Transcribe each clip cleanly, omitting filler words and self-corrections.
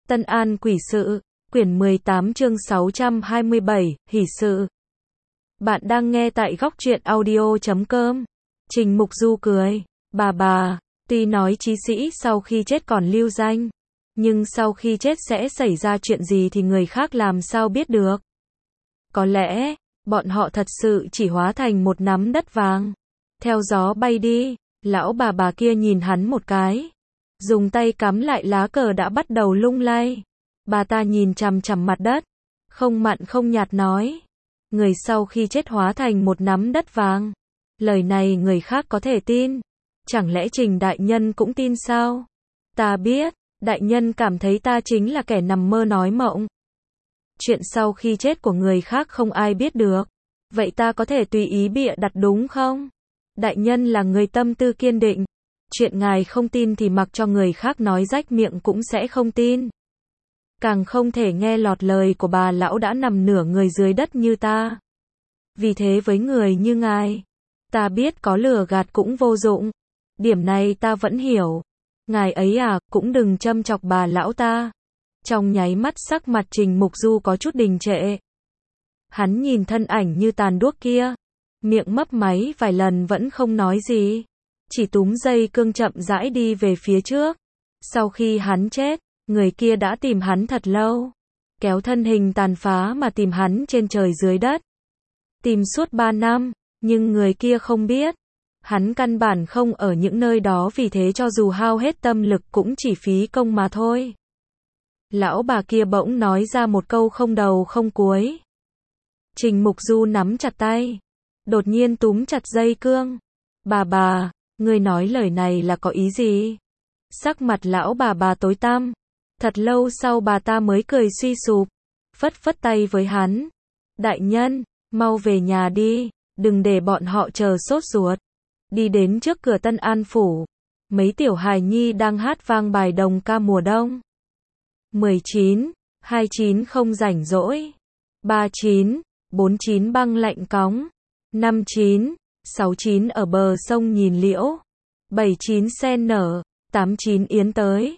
Tân An Quỷ Sự, quyển 18 chương 627, Hỷ Sự. Bạn đang nghe tại góc truyện audio.com. Trình Mục Du cười. Bà, tuy nói chí sĩ sau khi chết còn lưu danh, nhưng sau khi chết sẽ xảy ra chuyện gì thì người khác làm sao biết được. Có lẽ, bọn họ thật sự chỉ hóa thành một nắm đất vàng, theo gió bay đi. Lão bà kia nhìn hắn một cái, dùng tay cắm lại lá cờ đã bắt đầu lung lay. Bà ta nhìn chằm chằm mặt đất, không mặn không nhạt nói, người sau khi chết hóa thành một nắm đất vàng. Lời này người khác có thể tin, chẳng lẽ Trình đại nhân cũng tin sao? Ta biết, đại nhân cảm thấy ta chính là kẻ nằm mơ nói mộng. Chuyện sau khi chết của người khác không ai biết được, vậy ta có thể tùy ý bịa đặt đúng không? Đại nhân là người tâm tư kiên định, chuyện ngài không tin thì mặc cho người khác nói rách miệng cũng sẽ không tin. Càng không thể nghe lọt lời của bà lão đã nằm nửa người dưới đất như ta. Vì thế với người như ngài, ta biết có lừa gạt cũng vô dụng. Điểm này ta vẫn hiểu. Ngài ấy cũng đừng châm chọc bà lão ta. Trong nháy mắt sắc mặt Trình Mục Du có chút đình trệ. Hắn nhìn thân ảnh như tàn đuốc kia, miệng mấp máy vài lần vẫn không nói gì, chỉ túm dây cương chậm rãi đi về phía trước. Sau khi hắn chết, người kia đã tìm hắn thật lâu, kéo thân hình tàn phá mà tìm hắn trên trời dưới đất. Tìm suốt 3 năm, nhưng người kia không biết, hắn căn bản không ở những nơi đó, vì thế cho dù hao hết tâm lực cũng chỉ phí công mà thôi. Lão bà kia bỗng nói ra một câu không đầu không cuối. Trình Mục Du nắm chặt tay, đột nhiên túm chặt dây cương. Bà, ngươi nói lời này là có ý gì? Sắc mặt lão bà tối tăm. Thật lâu sau bà ta mới cười suy sụp, phất tay với hắn. Đại nhân, mau về nhà đi, đừng để bọn họ chờ sốt ruột. Đi đến trước cửa Tân An Phủ, mấy tiểu hài nhi đang hát vang bài đồng ca mùa đông. 19, 29 không rảnh rỗi. 39, 49 băng lạnh cóng. 59, 69 ở bờ sông nhìn liễu. 79 sen nở. 89 yến tới.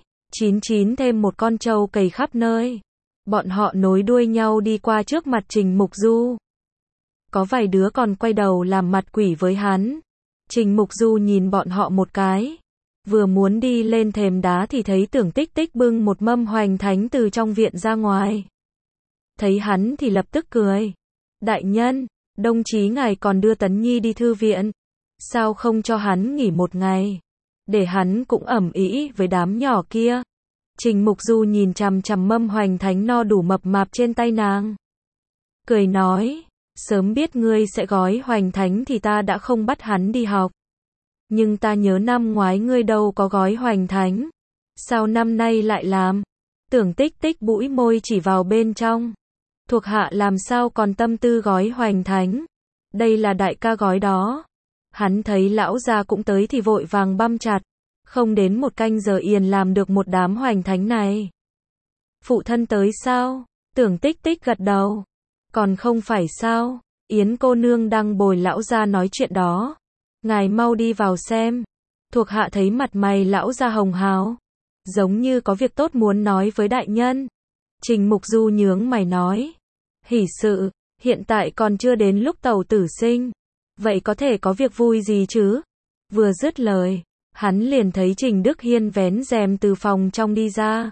99 thêm một con trâu cày khắp nơi. Bọn họ nối đuôi nhau đi qua trước mặt Trình Mục Du. Có vài đứa còn quay đầu làm mặt quỷ với hắn. Trình Mục Du nhìn bọn họ một cái, vừa muốn đi lên thềm đá thì thấy Tưởng Tích Tích bưng một mâm hoành thánh từ trong viện ra ngoài. Thấy hắn thì lập tức cười. Đại nhân, đồng chí ngài còn đưa Tấn Nhi đi thư viện, sao không cho hắn nghỉ một ngày, để hắn cũng ẩm ĩ với đám nhỏ kia. Trình Mục Du nhìn chằm chằm mâm hoành thánh no đủ mập mạp trên tay nàng, cười nói, sớm biết ngươi sẽ gói hoành thánh thì ta đã không bắt hắn đi học. Nhưng ta nhớ năm ngoái ngươi đâu có gói hoành thánh, sao năm nay lại làm? Tưởng Tích Tích bũi môi chỉ vào bên trong. Thuộc hạ làm sao còn tâm tư gói hoành thánh, đây là đại ca gói đó. Hắn thấy lão gia cũng tới thì vội vàng băm chặt, không đến một canh giờ liền làm được một đám hoành thánh này. Phụ thân tới sao? Tưởng Tích Tích gật đầu. Còn không phải sao, Yến cô nương đang bồi lão gia nói chuyện đó. Ngài mau đi vào xem. Thuộc hạ thấy mặt mày lão gia hồng hào, giống như có việc tốt muốn nói với đại nhân. Trình Mục Du nhướng mày nói, hỷ sự, hiện tại còn chưa đến lúc tẩu tử sinh, vậy có thể có việc vui gì chứ? Vừa dứt lời, hắn liền thấy Trình Đức Hiên vén rèm từ phòng trong đi ra.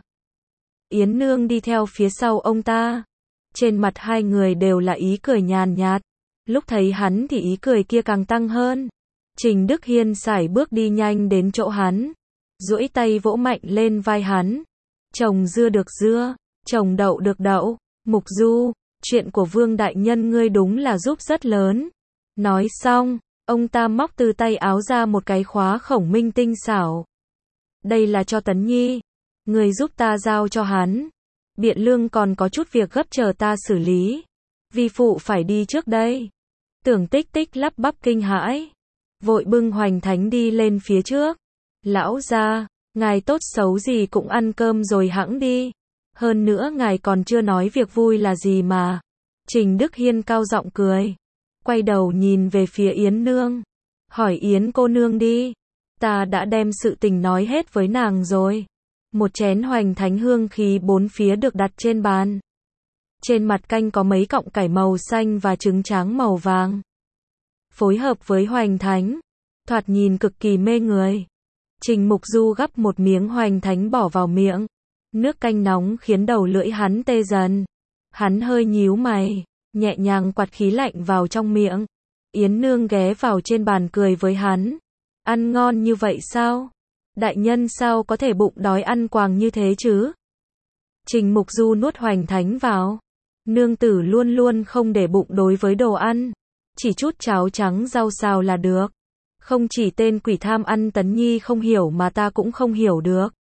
Yến nương đi theo phía sau ông ta. Trên mặt hai người đều là ý cười nhàn nhạt. Lúc thấy hắn thì ý cười kia càng tăng hơn. Trình Đức Hiên sải bước đi nhanh đến chỗ hắn, duỗi tay vỗ mạnh lên vai hắn. Trồng dưa được dưa, trồng đậu được đậu. Mục Du, chuyện của Vương đại nhân ngươi đúng là giúp rất lớn. Nói xong, ông ta móc từ tay áo ra một cái khóa khổng minh tinh xảo. Đây là cho Tấn Nhi, ngươi giúp ta giao cho hắn. Biện Lương còn có chút việc gấp chờ ta xử lý. Vi phụ phải đi trước đây. Tưởng Tích Tích lắp bắp kinh hãi, vội bưng hoành thánh đi lên phía trước. Lão gia, ngài tốt xấu gì cũng ăn cơm rồi hẵng đi. Hơn nữa ngài còn chưa nói việc vui là gì mà. Trình Đức Hiên cao giọng cười, quay đầu nhìn về phía Yến nương, hỏi Yến cô nương đi. Ta đã đem sự tình nói hết với nàng rồi. Một chén hoành thánh hương khí bốn phía được đặt trên bàn. Trên mặt canh có mấy cọng cải màu xanh và trứng tráng màu vàng. Phối hợp với hoành thánh, thoạt nhìn cực kỳ mê người. Trình Mục Du gắp một miếng hoành thánh bỏ vào miệng. Nước canh nóng khiến đầu lưỡi hắn tê dần. Hắn hơi nhíu mày, nhẹ nhàng quạt khí lạnh vào trong miệng. Yến Nương ghé vào trên bàn cười với hắn. Ăn ngon như vậy sao? Đại nhân sao có thể bụng đói ăn quàng như thế chứ? Trình Mục Du nuốt hoành thánh vào. Nương tử luôn luôn không để bụng đối với đồ ăn. Chỉ chút cháo trắng rau xào là được. Không chỉ tên quỷ tham ăn Tấn Nhi không hiểu mà ta cũng không hiểu được.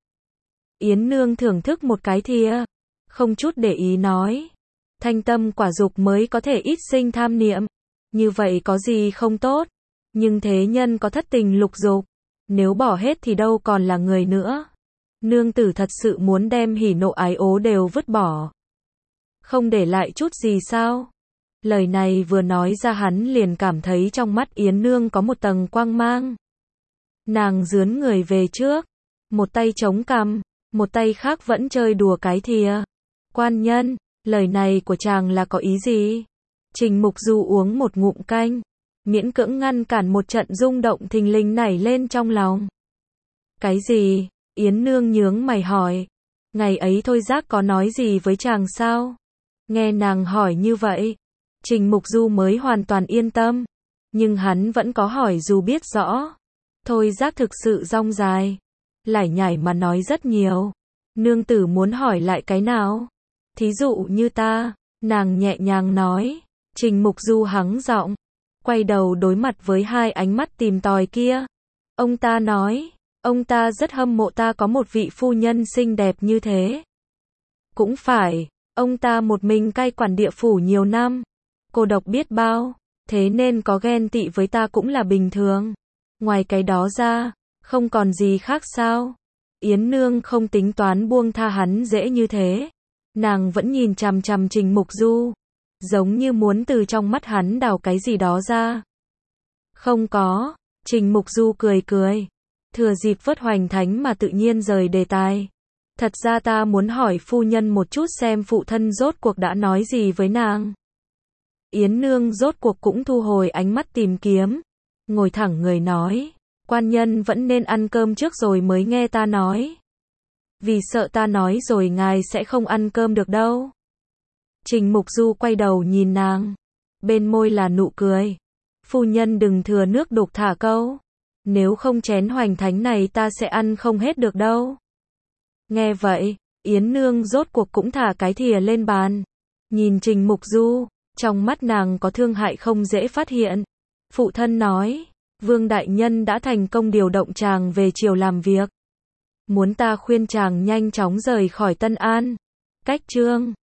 Yến Nương thưởng thức một cái thìa, không chút để ý nói. Thanh tâm quả dục mới có thể ít sinh tham niệm. Như vậy có gì không tốt. Nhưng thế nhân có thất tình lục dục. Nếu bỏ hết thì đâu còn là người nữa. Nương tử thật sự muốn đem hỉ nộ ái ố đều vứt bỏ. Không để lại chút gì sao? Lời này vừa nói ra hắn liền cảm thấy trong mắt Yến Nương có một tầng quang mang. Nàng dướn người về trước, một tay chống cằm, một tay khác vẫn chơi đùa cái thìa. Quan nhân, lời này của chàng là có ý gì? Trình Mục Du uống một ngụm canh, miễn cưỡng ngăn cản một trận rung động thình lình nảy lên trong lòng. Cái gì? Yến Nương nhướng mày hỏi. Ngày ấy Thôi Giác có nói gì với chàng sao? Nghe nàng hỏi như vậy, Trình Mục Du mới hoàn toàn yên tâm. Nhưng hắn vẫn có hỏi dù biết rõ. Thôi Giác thực sự dong dài, lải nhải mà nói rất nhiều. Nương tử muốn hỏi lại cái nào? Thí dụ như ta, nàng nhẹ nhàng nói. Trình Mục Du hắng giọng, quay đầu đối mặt với hai ánh mắt tìm tòi kia. Ông ta nói, ông ta rất hâm mộ ta có một vị phu nhân xinh đẹp như thế. Cũng phải, ông ta một mình cai quản địa phủ nhiều năm, cô độc biết bao, thế nên có ghen tị với ta cũng là bình thường. Ngoài cái đó ra, không còn gì khác sao? Yến Nương không tính toán buông tha hắn dễ như thế. Nàng vẫn nhìn chằm chằm Trình Mục Du, giống như muốn từ trong mắt hắn đào cái gì đó ra. Không có, Trình Mục Du cười cười, thừa dịp vớt hoành thánh mà tự nhiên rời đề tài. Thật ra ta muốn hỏi phu nhân một chút xem phụ thân rốt cuộc đã nói gì với nàng. Yến Nương rốt cuộc cũng thu hồi ánh mắt tìm kiếm, ngồi thẳng người nói, quan nhân vẫn nên ăn cơm trước rồi mới nghe ta nói. Vì sợ ta nói rồi ngài sẽ không ăn cơm được đâu. Trình Mục Du quay đầu nhìn nàng, bên môi là nụ cười. Phu nhân đừng thừa nước đục thả câu, nếu không chén hoành thánh này ta sẽ ăn không hết được đâu. Nghe vậy, Yến Nương rốt cuộc cũng thả cái thìa lên bàn, nhìn Trình Mục Du, trong mắt nàng có thương hại không dễ phát hiện. Phụ thân nói, Vương đại nhân đã thành công điều động chàng về triều làm việc, muốn ta khuyên chàng nhanh chóng rời khỏi Tân An. Cách chương